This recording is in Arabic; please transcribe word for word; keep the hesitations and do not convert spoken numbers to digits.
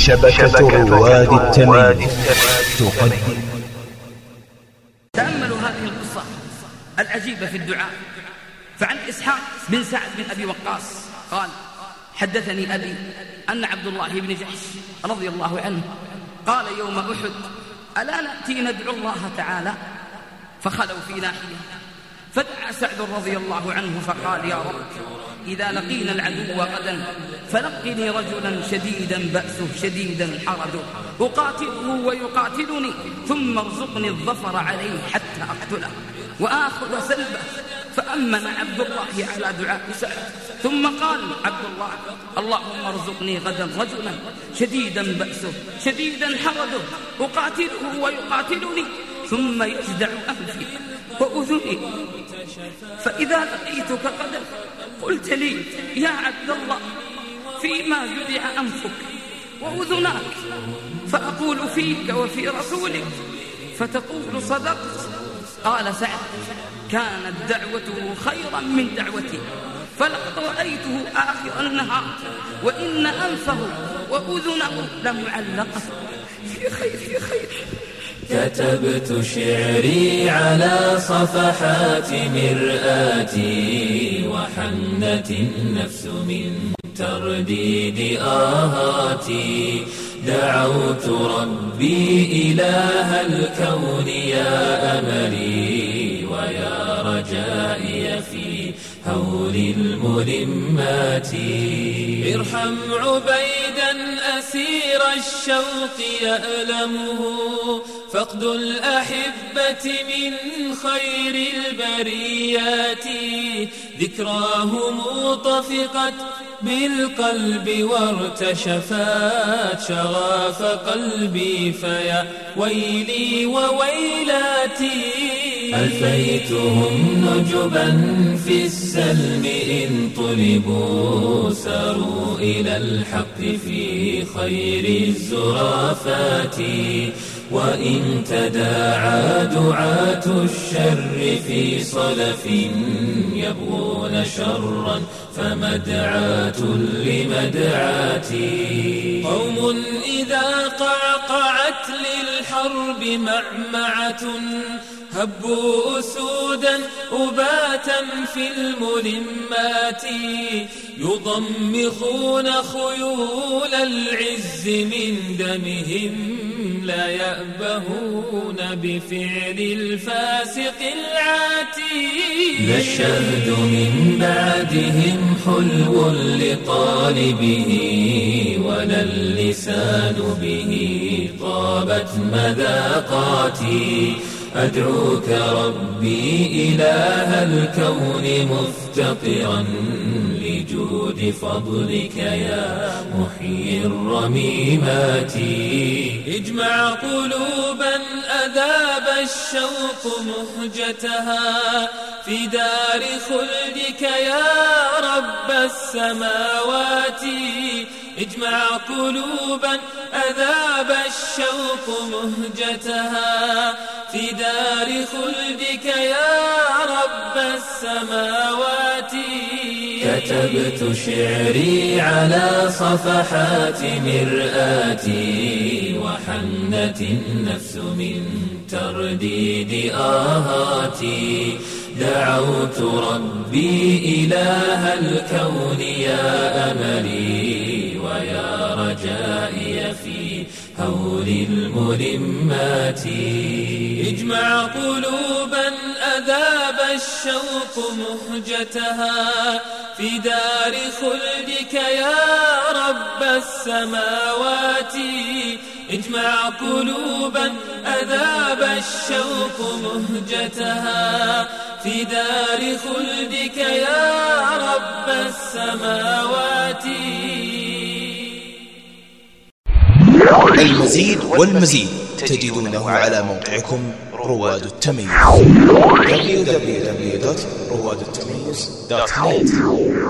شبكة رواد التمييز تقدم. تأملوا هذه القصة العجيبة في الدعاء. فعن إسحاق بن سعد بن أبي وقاص قال: حدثني أبي أن عبد الله بن جحش رضي الله عنه قال يوم أحد: ألا نأتي ندعو الله تعالى؟ فخلوا في ناحية، فدعا سعد رضي الله عنه فقال: يا رب، إذا لقينا العدو غدا فلقني رجلا شديدا بأسه شديدا حرده أقاتله ويقاتلني، ثم ارزقني الظفر عليه حتى أقتله وآخذ سلبه. فأمن عبد الله على دعاء سعد، ثم قال عبد الله: اللهم ارزقني غدا رجلا شديدا بأسه شديدا حرده أقاتله ويقاتلني، ثم يجدع أنفي وأذني، فإذا لقيتك غدا قلت لي: يا عبد الله، فيما جدع أنفك وأذناك، فأقول فيك وفي رسولك فتقول صدقت. قال سعد: كانت دعوته خيرا من دعوتي، فلقد رأيته آخر النهار وإن أنفه وأذنه لمعلقة في خير في خير. كتبت شعري على صفحات مرآتي، وحنت النفس من ترديد آهاتي. دعوت ربي إله الكون يا أملي، ويا رجائي في هول الملمات. ارحم عبيدا أسير الشوق يألمه، فقد الأحبة من خير البريات. ذكراهم طفقت بالقلب وارتشفت شغاف قلبي، فيا ويلي وويلاتي. ألفيتهم نجبا في السلم إن طلبوا، ساروا إلى الحق في خير الزرافات. وإن تداعى دعاة الشر في صلف، يبغون شرا فمدعاة لمدعاتي. قوم إذا قعقعت للحرب معمعة، هبوا أسودا أباتا في الملمات. يضمخون خيول العز من دمهم، لا يأبهون بفعل الفاسق العاتي. لا الشهد من بعدهم حلو لطالبه، ولا اللسان به طابت مذاقاتي. أدعوك ربي إله الكون مفتقرا لجود فضلك يا محيي الرميمات. اجمع قلوبا أذاب الشوق مهجتها، في دار خلدك يا رب السماوات. اجمع قلوبا أذاب الشوق مهجتها، في دار خلدك يا رب السماوات. كتبت شعري على صفحات مرآتي، وحنت النفس من ترديد آهاتي. دعوت ربي إله الكون يا أملي، ويا رجائي في هول الملمات. اجمع قلوبا أذاب الشوق مهجتها، في دار خلدك يا رب السماوات. اجمع قلوبا أذاب الشوق مهجتها، في دار خلدك يا رب السماوات. المزيد والمزيد تجدونه على موقعكم رواد التمييز دبليو دبليو دبليو دوت رواد التمييز دوت نت.